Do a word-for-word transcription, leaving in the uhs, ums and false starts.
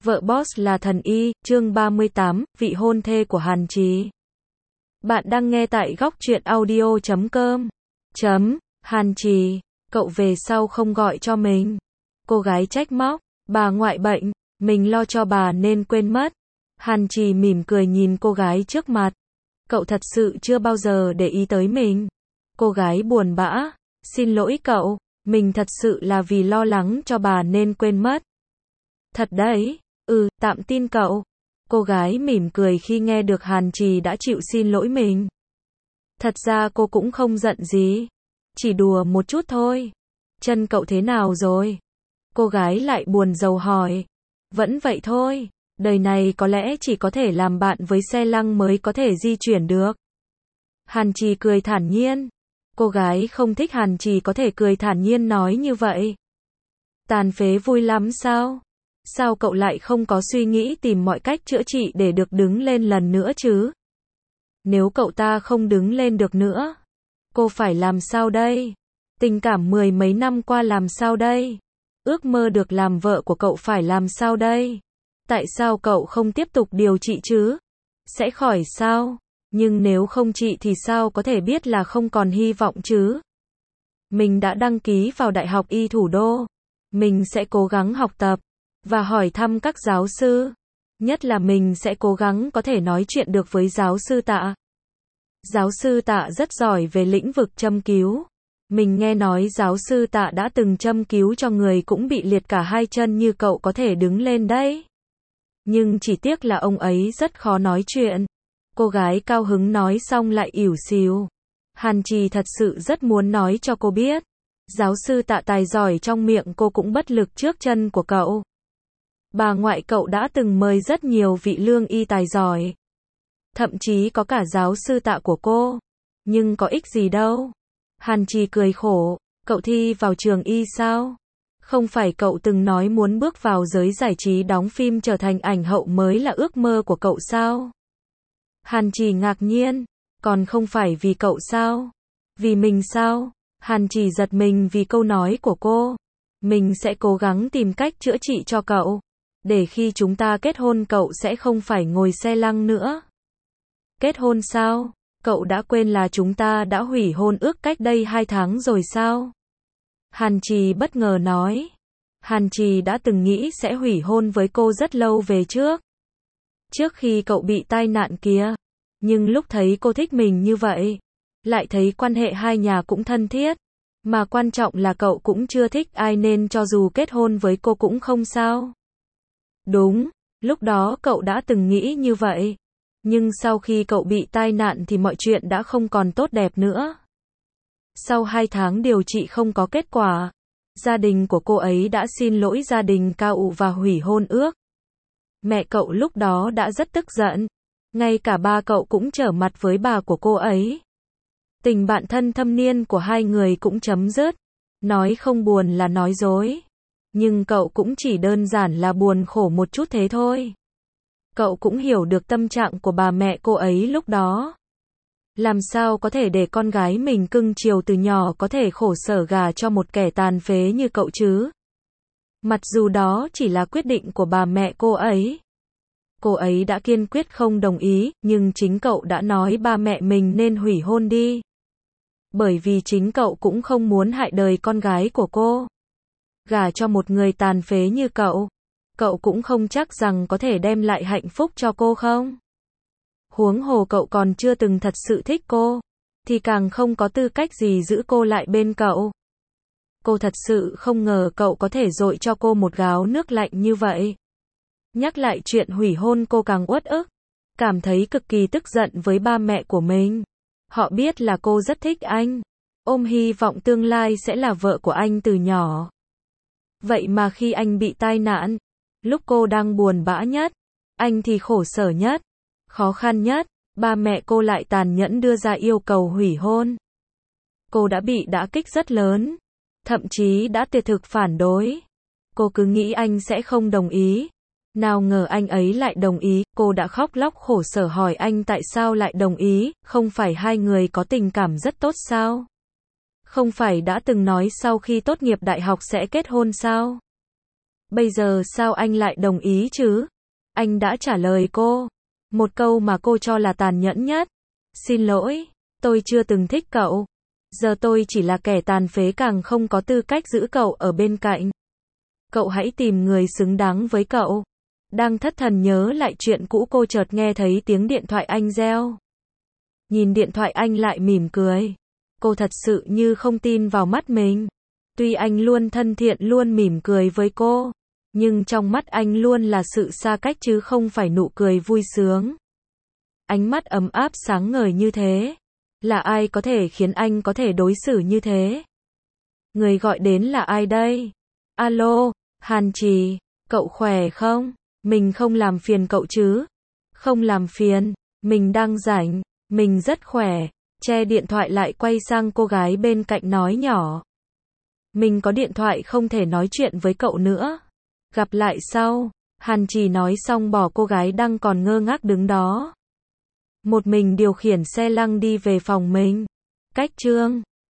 Vợ boss là thần y, chương ba mươi tám, vị hôn thê của Hàn Trì. Bạn đang nghe tại góc truyện audio chấm com. Chấm, Hàn Trì, cậu về sau không gọi cho mình. Cô gái trách móc, bà ngoại bệnh, mình lo cho bà nên quên mất. Hàn Trì mỉm cười nhìn cô gái trước mặt. Cậu thật sự chưa bao giờ để ý tới mình. Cô gái buồn bã, xin lỗi cậu, mình thật sự là vì lo lắng cho bà nên quên mất. Thật đấy, ừ, tạm tin cậu. Cô gái mỉm cười khi nghe được Hàn Trì đã chịu xin lỗi mình. Thật ra cô cũng không giận gì. Chỉ đùa một chút thôi. Chân cậu thế nào rồi? Cô gái lại buồn rầu hỏi. Vẫn vậy thôi. Đời này có lẽ chỉ có thể làm bạn với xe lăng mới có thể di chuyển được. Hàn Trì cười thản nhiên. Cô gái không thích Hàn Trì có thể cười thản nhiên nói như vậy. Tàn phế vui lắm sao? Sao cậu lại không có suy nghĩ tìm mọi cách chữa trị để được đứng lên lần nữa chứ? Nếu cậu ta không đứng lên được nữa, cô phải làm sao đây? Tình cảm mười mấy năm qua làm sao đây? Ước mơ được làm vợ của cậu phải làm sao đây? Tại sao cậu không tiếp tục điều trị chứ? Sẽ khỏi sao? Nhưng nếu không trị thì sao có thể biết là không còn hy vọng chứ? Mình đã đăng ký vào Đại học Y Thủ đô. Mình sẽ cố gắng học tập và hỏi thăm các giáo sư. Nhất là mình sẽ cố gắng có thể nói chuyện được với giáo sư Tạ. Giáo sư Tạ rất giỏi về lĩnh vực châm cứu. Mình nghe nói giáo sư Tạ đã từng châm cứu cho người cũng bị liệt cả hai chân như cậu có thể đứng lên đấy. Nhưng chỉ tiếc là ông ấy rất khó nói chuyện. Cô gái cao hứng nói xong lại ỉu xìu. Hàn Trì thật sự rất muốn nói cho cô biết. Giáo sư Tạ tài giỏi trong miệng cô cũng bất lực trước chân của cậu. Bà ngoại cậu đã từng mời rất nhiều vị lương y tài giỏi. Thậm chí có cả giáo sư Tạ của cô. Nhưng có ích gì đâu. Hàn Trì cười khổ. Cậu thi vào trường y sao? Không phải cậu từng nói muốn bước vào giới giải trí đóng phim trở thành ảnh hậu mới là ước mơ của cậu sao? Hàn Trì ngạc nhiên. Còn không phải vì cậu sao? Vì mình sao? Hàn Trì giật mình vì câu nói của cô. Mình sẽ cố gắng tìm cách chữa trị cho cậu. Để khi chúng ta kết hôn cậu sẽ không phải ngồi xe lăng nữa. Kết hôn sao? Cậu đã quên là chúng ta đã hủy hôn ước cách đây hai tháng rồi sao? Hàn Trì bất ngờ nói. Hàn Trì đã từng nghĩ sẽ hủy hôn với cô rất lâu về trước. Trước khi cậu bị tai nạn kia. Nhưng lúc thấy cô thích mình như vậy, lại thấy quan hệ hai nhà cũng thân thiết. Mà quan trọng là cậu cũng chưa thích ai nên cho dù kết hôn với cô cũng không sao. Đúng, lúc đó cậu đã từng nghĩ như vậy. Nhưng sau khi cậu bị tai nạn thì mọi chuyện đã không còn tốt đẹp nữa. Sau hai tháng điều trị không có kết quả, gia đình của cô ấy đã xin lỗi gia đình Cao và hủy hôn ước. Mẹ cậu lúc đó đã rất tức giận. Ngay cả ba cậu cũng trở mặt với bà của cô ấy. Tình bạn thân thâm niên của hai người cũng chấm dứt. Nói không buồn là nói dối. Nhưng cậu cũng chỉ đơn giản là buồn khổ một chút thế thôi. Cậu cũng hiểu được tâm trạng của bà mẹ cô ấy lúc đó. Làm sao có thể để con gái mình cưng chiều từ nhỏ có thể khổ sở gả cho một kẻ tàn phế như cậu chứ? Mặc dù đó chỉ là quyết định của bà mẹ cô ấy. Cô ấy đã kiên quyết không đồng ý, nhưng chính cậu đã nói ba mẹ mình nên hủy hôn đi. Bởi vì chính cậu cũng không muốn hại đời con gái của cô. Gả cho một người tàn phế như cậu, cậu cũng không chắc rằng có thể đem lại hạnh phúc cho cô không? Huống hồ cậu còn chưa từng thật sự thích cô, thì càng không có tư cách gì giữ cô lại bên cậu. Cô thật sự không ngờ cậu có thể dội cho cô một gáo nước lạnh như vậy. Nhắc lại chuyện hủy hôn cô càng uất ức, cảm thấy cực kỳ tức giận với ba mẹ của mình. Họ biết là cô rất thích anh, ôm hy vọng tương lai sẽ là vợ của anh từ nhỏ. Vậy mà khi anh bị tai nạn, lúc cô đang buồn bã nhất, anh thì khổ sở nhất, khó khăn nhất, ba mẹ cô lại tàn nhẫn đưa ra yêu cầu hủy hôn. Cô đã bị đả kích rất lớn, thậm chí đã tuyệt thực phản đối. Cô cứ nghĩ anh sẽ không đồng ý. Nào ngờ anh ấy lại đồng ý, cô đã khóc lóc khổ sở hỏi anh tại sao lại đồng ý, không phải hai người có tình cảm rất tốt sao? Không phải đã từng nói sau khi tốt nghiệp đại học sẽ kết hôn sao? Bây giờ sao anh lại đồng ý chứ? Anh đã trả lời cô. Một câu mà cô cho là tàn nhẫn nhất. Xin lỗi, tôi chưa từng thích cậu. Giờ tôi chỉ là kẻ tàn phế càng không có tư cách giữ cậu ở bên cạnh. Cậu hãy tìm người xứng đáng với cậu. Đang thất thần nhớ lại chuyện cũ cô chợt nghe thấy tiếng điện thoại anh reo. Nhìn điện thoại anh lại mỉm cười. Cô thật sự như không tin vào mắt mình. Tuy anh luôn thân thiện luôn mỉm cười với cô, nhưng trong mắt anh luôn là sự xa cách chứ không phải nụ cười vui sướng. Ánh mắt ấm áp sáng ngời như thế. Là ai có thể khiến anh có thể đối xử như thế? Người gọi đến là ai đây? Alo, Hàn Trì, cậu khỏe không? Mình không làm phiền cậu chứ? Không làm phiền, mình đang rảnh, mình rất khỏe. Che điện thoại lại quay sang cô gái bên cạnh nói nhỏ. Mình có điện thoại không thể nói chuyện với cậu nữa. Gặp lại sau. Hàn Trì nói xong bỏ cô gái đang còn ngơ ngác đứng đó. Một mình điều khiển xe lăng đi về phòng mình. Cách chương